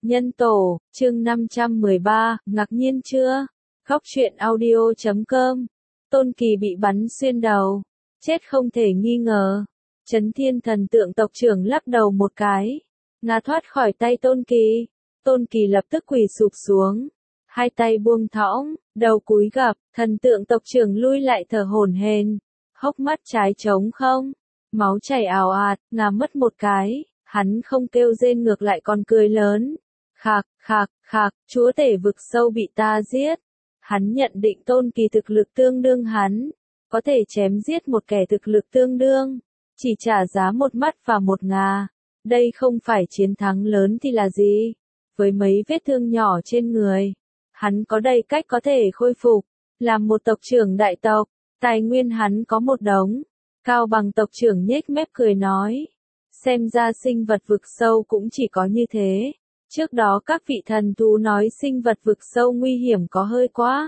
Nhân tổ, chương 513, ngạc nhiên chưa? Khóc chuyện audio.com. Tôn Kỳ bị bắn xuyên đầu, chết không thể nghi ngờ. Chấn Thiên Thần Tượng tộc trưởng lắc đầu một cái, ngã thoát khỏi tay Tôn Kỳ. Tôn Kỳ lập tức quỳ sụp xuống, hai tay buông thõng, đầu cúi gập. Thần tượng tộc trưởng lui lại thở hổn hển, hốc mắt trái trống không, máu chảy ào ạt, ngã mất một cái. Hắn không kêu rên ngược lại còn cười lớn. Khạc, khạc, khạc, chúa tể vực sâu bị ta giết. Hắn nhận định Tôn Kỳ thực lực tương đương hắn, có thể chém giết một kẻ thực lực tương đương, chỉ trả giá một mắt và một ngà. Đây không phải chiến thắng lớn thì là gì? Với mấy vết thương nhỏ trên người, hắn có đầy cách có thể khôi phục. Làm một tộc trưởng đại tộc, tài nguyên hắn có một đống. Cao Bằng tộc trưởng nhếch mép cười nói. Xem ra sinh vật vực sâu cũng chỉ có như thế. Trước đó các vị thần thú nói sinh vật vực sâu nguy hiểm có hơi quá.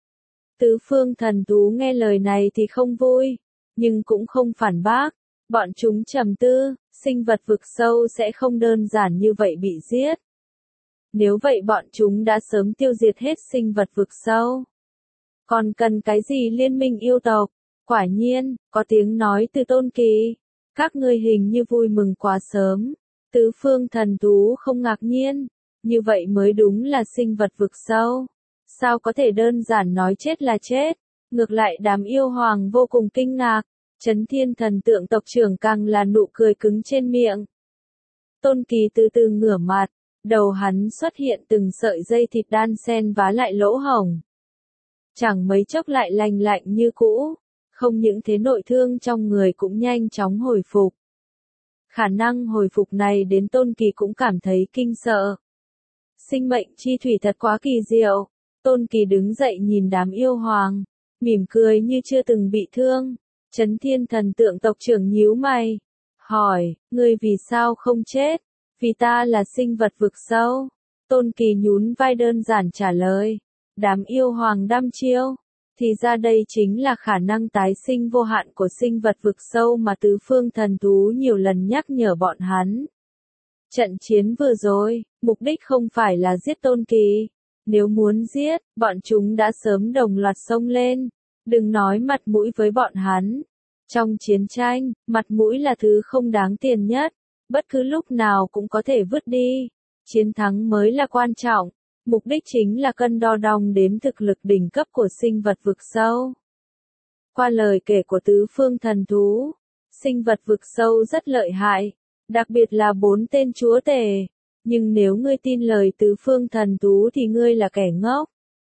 Tứ phương thần thú nghe lời này thì không vui, nhưng cũng không phản bác. Bọn chúng trầm tư, sinh vật vực sâu sẽ không đơn giản như vậy bị giết. Nếu vậy bọn chúng đã sớm tiêu diệt hết sinh vật vực sâu. Còn cần cái gì liên minh yêu tộc? Quả nhiên, có tiếng nói từ Tôn Kỳ. Các ngươi hình như vui mừng quá sớm. Tứ phương thần thú không ngạc nhiên. Như vậy mới đúng là sinh vật vực sâu. Sao có thể đơn giản nói chết là chết? Ngược lại đám yêu hoàng vô cùng kinh ngạc. Chấn Thiên Thần Tượng tộc trưởng càng là nụ cười cứng trên miệng. Tôn Kỳ từ từ ngửa mặt. Đầu hắn xuất hiện từng sợi dây thịt đan xen vá lại lỗ hổng. Chẳng mấy chốc lại lành lạnh như cũ. Không những thế nội thương trong người cũng nhanh chóng hồi phục. Khả năng hồi phục này đến Tôn Kỳ cũng cảm thấy kinh sợ. Sinh mệnh chi thủy thật quá kỳ diệu. Tôn Kỳ đứng dậy nhìn đám yêu hoàng, mỉm cười như chưa từng bị thương. Chấn Thiên Thần Tượng tộc trưởng nhíu mày, hỏi, ngươi vì sao không chết? Vì ta là sinh vật vực sâu. Tôn Kỳ nhún vai đơn giản trả lời. Đám yêu hoàng đăm chiêu. Thì ra đây chính là khả năng tái sinh vô hạn của sinh vật vực sâu mà tứ phương thần thú nhiều lần nhắc nhở bọn hắn. Trận chiến vừa rồi, mục đích không phải là giết Tôn Kỳ. Nếu muốn giết, bọn chúng đã sớm đồng loạt xông lên. Đừng nói mặt mũi với bọn hắn. Trong chiến tranh, mặt mũi là thứ không đáng tiền nhất. Bất cứ lúc nào cũng có thể vứt đi. Chiến thắng mới là quan trọng. Mục đích chính là cân đo đong đếm thực lực đỉnh cấp của sinh vật vực sâu. Qua lời kể của tứ phương thần thú, sinh vật vực sâu rất lợi hại, đặc biệt là 4 tên chúa tể. Nhưng nếu ngươi tin lời tứ phương thần thú thì ngươi là kẻ ngốc.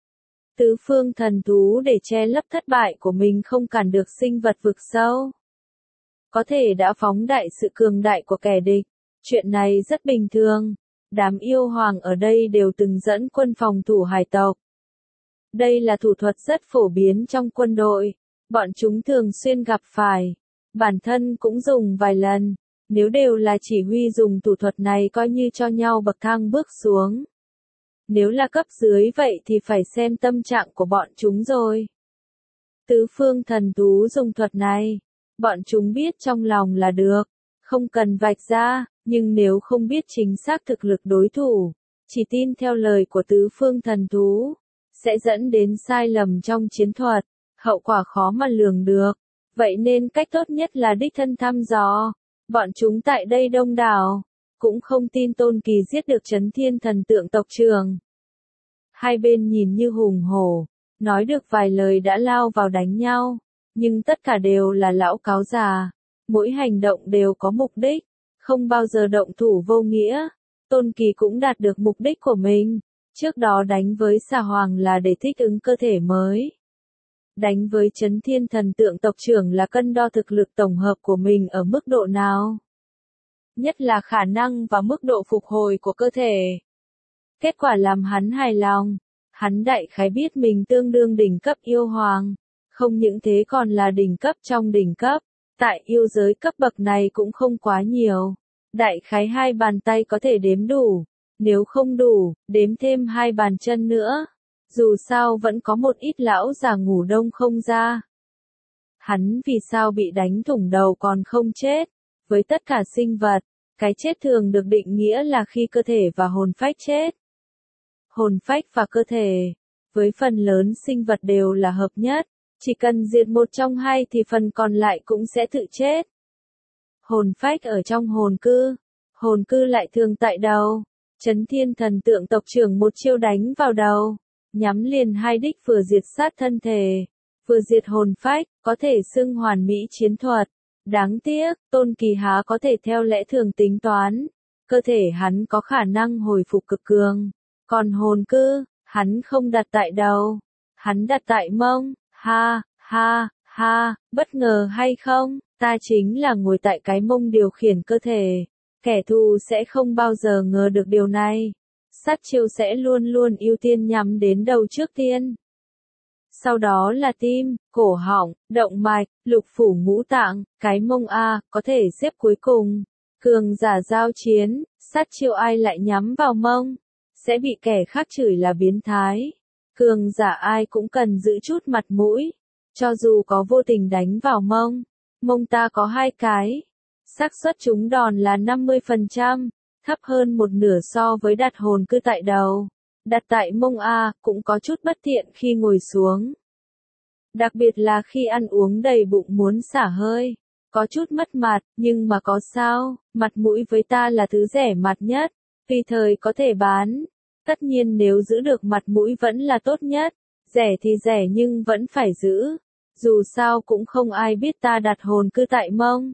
Tứ phương thần thú để che lấp thất bại của mình không cản được sinh vật vực sâu. Có thể đã phóng đại sự cường đại của kẻ địch. Chuyện này rất bình thường. Đám yêu hoàng ở đây đều từng dẫn quân phòng thủ hải tộc. Đây là thủ thuật rất phổ biến trong quân đội. Bọn chúng thường xuyên gặp phải. Bản thân cũng dùng vài lần. Nếu đều là chỉ huy dùng thủ thuật này coi như cho nhau bậc thang bước xuống. Nếu là cấp dưới vậy thì phải xem tâm trạng của bọn chúng rồi. Tứ phương thần thú dùng thuật này. Bọn chúng biết trong lòng là được. Không cần vạch ra. Nhưng nếu không biết chính xác thực lực đối thủ, chỉ tin theo lời của tứ phương thần thú, sẽ dẫn đến sai lầm trong chiến thuật, hậu quả khó mà lường được. Vậy nên cách tốt nhất là đích thân thăm dò. Bọn chúng tại đây đông đảo, cũng không tin Tôn Kỳ giết được Chấn Thiên Thần Tượng tộc trưởng. Hai bên nhìn như hùng hổ, nói được vài lời đã lao vào đánh nhau, nhưng tất cả đều là lão cáo già, mỗi hành động đều có mục đích. Không bao giờ động thủ vô nghĩa. Tôn Kỳ cũng đạt được mục đích của mình. Trước đó đánh với Xà Hoàng là để thích ứng cơ thể mới. Đánh với Chấn Thiên Thần Tượng tộc trưởng là cân đo thực lực tổng hợp của mình ở mức độ nào. Nhất là khả năng và mức độ phục hồi của cơ thể. Kết quả làm hắn hài lòng. Hắn đại khái biết mình tương đương đỉnh cấp yêu hoàng. Không những thế còn là đỉnh cấp trong đỉnh cấp. Tại yêu giới cấp bậc này cũng không quá nhiều. Đại khái 2 bàn tay có thể đếm đủ. Nếu không đủ, đếm thêm 2 bàn chân nữa. Dù sao vẫn có một ít lão già ngủ đông không ra. Hắn vì sao bị đánh thủng đầu còn không chết? Với tất cả sinh vật, Cái chết thường được định nghĩa là khi cơ thể và hồn phách chết. Hồn phách và cơ thể, với phần lớn sinh vật đều là hợp nhất, chỉ cần diệt một trong hai thì phần còn lại cũng sẽ tự chết. Hồn phách ở trong hồn cư lại thường tại đầu. Chấn Thiên Thần Tượng tộc trưởng một chiêu đánh vào đầu, nhắm liền hai đích vừa diệt sát thân thể, vừa diệt hồn phách, có thể xưng hoàn mỹ chiến thuật. Đáng tiếc, Tôn Kỳ há có thể theo lẽ thường tính toán, cơ thể hắn có khả năng hồi phục cực cường, còn hồn cư, hắn không đặt tại đầu, hắn đặt tại mông. Ha, ha, ha, bất ngờ hay không, ta chính là ngồi tại cái mông điều khiển cơ thể. Kẻ thù sẽ không bao giờ ngờ được điều này. Sát chiêu sẽ luôn luôn ưu tiên nhắm đến đầu trước tiên. Sau đó là tim, cổ họng, động mạch, lục phủ ngũ tạng, cái mông A, có thể xếp cuối cùng. Cường giả giao chiến, sát chiêu ai lại nhắm vào mông, sẽ bị kẻ khác chửi là biến thái. Cường giả ai cũng cần giữ chút mặt mũi. Cho dù có vô tình đánh vào mông ta có hai cái. Xác suất trúng đòn là 50%, thấp hơn một nửa so với đặt hồn cư tại đầu. Đặt tại mông A cũng có chút bất tiện khi ngồi xuống. Đặc biệt là khi ăn uống đầy bụng muốn xả hơi. Có chút mất mặt, nhưng mà có sao, mặt mũi với ta là thứ rẻ mặt nhất, tùy thời có thể bán. Tất nhiên nếu giữ được mặt mũi vẫn là tốt nhất, rẻ thì rẻ nhưng vẫn phải giữ. Dù sao cũng không ai biết ta đặt hồn cư tại mông.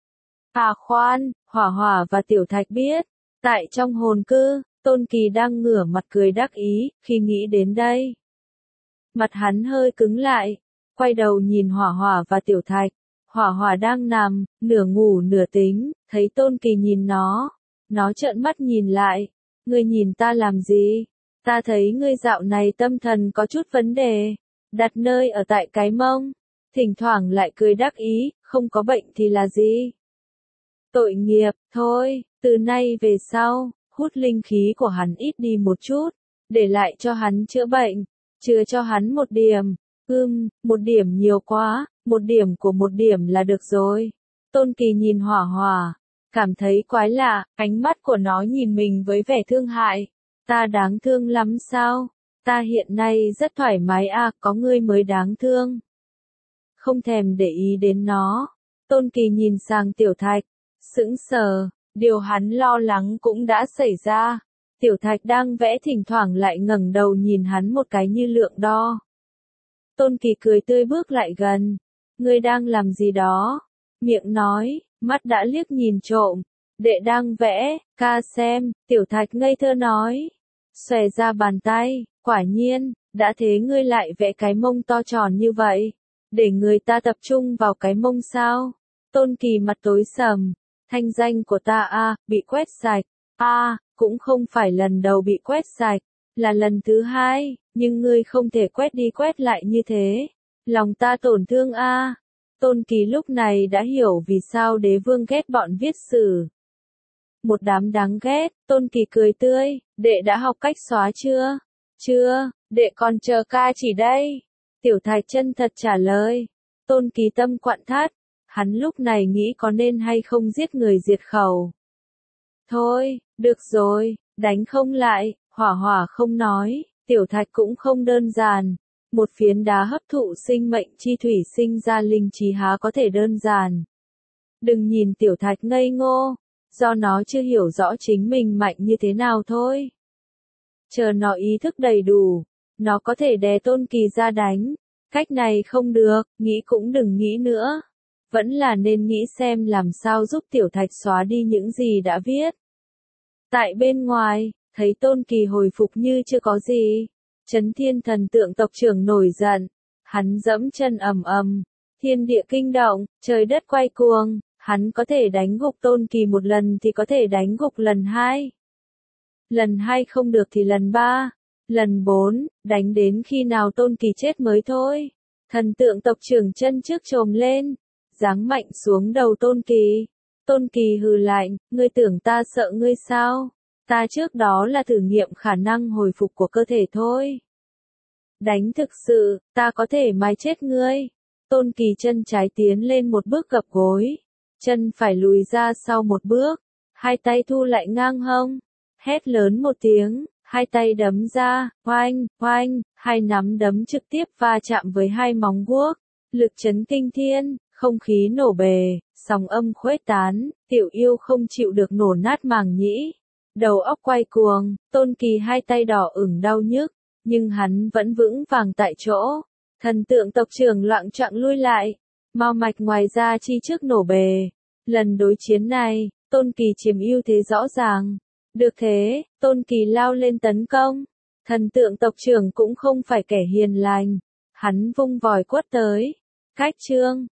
À khoan, Hỏa Hỏa và Tiểu Thạch biết, tại trong hồn cư, Tôn Kỳ đang ngửa mặt cười đắc ý, khi nghĩ đến đây. Mặt hắn hơi cứng lại, quay đầu nhìn Hỏa Hỏa và Tiểu Thạch. Hỏa Hỏa đang nằm, nửa ngủ nửa tính, thấy Tôn Kỳ nhìn nó trợn mắt nhìn lại. Ngươi nhìn ta làm gì? Ta thấy ngươi dạo này tâm thần có chút vấn đề, đặt nơi ở tại cái mông, thỉnh thoảng lại cười đắc ý, không có bệnh thì là gì? Tội nghiệp, thôi, từ nay về sau, hút linh khí của hắn ít đi một chút, để lại cho hắn chữa bệnh, chừa cho hắn một điểm. Một điểm nhiều quá, một điểm của một điểm là được rồi. Tôn Kỳ nhìn Hỏa Hỏa, cảm thấy quái lạ, ánh mắt của nó nhìn mình với vẻ thương hại. Ta đáng thương lắm sao? Ta hiện nay rất thoải mái à, có ngươi mới đáng thương. Không thèm để ý đến nó. Tôn Kỳ nhìn sang Tiểu Thạch, sững sờ, điều hắn lo lắng cũng đã xảy ra. Tiểu Thạch đang vẽ thỉnh thoảng lại ngẩng đầu nhìn hắn một cái như lượng đo. Tôn Kỳ cười tươi bước lại gần. Ngươi đang làm gì đó? Miệng nói, mắt đã liếc nhìn trộm. Đệ đang vẽ, ca xem, Tiểu Thạch ngây thơ nói. Xòe ra bàn tay, quả nhiên, đã thế ngươi lại vẽ cái mông to tròn như vậy. Để người ta tập trung vào cái mông sao? Tôn Kỳ mặt tối sầm. Thanh danh của ta bị quét sạch. Cũng không phải lần đầu bị quét sạch, là lần thứ hai, nhưng ngươi không thể quét đi quét lại như thế. Lòng ta tổn thương Tôn Kỳ lúc này đã hiểu vì sao đế vương ghét bọn viết sử. Một đám đáng ghét, Tôn Kỳ cười tươi, đệ đã học cách xóa chưa? Chưa, đệ còn chờ ca chỉ đây. Tiểu Thạch chân thật trả lời. Tôn Kỳ tâm quặn thắt, hắn lúc này nghĩ có nên hay không giết người diệt khẩu. Thôi, được rồi, đánh không lại, Hỏa Hỏa không nói, Tiểu Thạch cũng không đơn giản. Một phiến đá hấp thụ sinh mệnh chi thủy sinh ra linh trí há có thể đơn giản. Đừng nhìn Tiểu Thạch ngây ngô, do nó chưa hiểu rõ chính mình mạnh như thế nào thôi. Chờ nó ý thức đầy đủ, nó có thể đè Tôn Kỳ ra đánh. Cách này không được, nghĩ cũng đừng nghĩ nữa. Vẫn là nên nghĩ xem làm sao giúp Tiểu Thạch xóa đi những gì đã viết. Tại bên ngoài, thấy Tôn Kỳ hồi phục như chưa có gì. Chấn Thiên Thần Tượng tộc trưởng nổi giận. Hắn dẫm chân ầm ầm. Thiên địa kinh động, trời đất quay cuồng. Hắn có thể đánh gục Tôn Kỳ một lần thì có thể đánh gục lần hai. Lần hai không được thì lần ba. Lần 4, đánh đến khi nào Tôn Kỳ chết mới thôi. Thần tượng tộc trưởng chân trước trồm lên, giáng mạnh xuống đầu Tôn Kỳ. Tôn Kỳ hừ lạnh, ngươi tưởng ta sợ ngươi sao? Ta trước đó là thử nghiệm khả năng hồi phục của cơ thể thôi. Đánh thực sự, ta có thể mài chết ngươi. Tôn Kỳ chân trái tiến lên một bước gập gối, chân phải lùi ra sau một bước. hai tay thu lại ngang hông, hét lớn một tiếng, hai tay đấm ra, oanh, oanh, hai nắm đấm trực tiếp va chạm với hai móng guốc, lực chấn kinh thiên, không khí nổ bề, sóng âm khuếch tán, Tiểu Yêu không chịu được nổ nát màng nhĩ, đầu óc quay cuồng, Tôn Kỳ hai tay đỏ ửng đau nhức, nhưng hắn vẫn vững vàng tại chỗ. Thần tượng tộc trưởng loạng choạng lui lại, mao mạch ngoài ra chi trước nổ bề. Lần đối chiến này, Tôn Kỳ chiếm ưu thế rõ ràng. Được thế, Tôn Kỳ lao lên tấn công. Thần tượng tộc trưởng cũng không phải kẻ hiền lành. Hắn vung vòi quất tới. Cách chương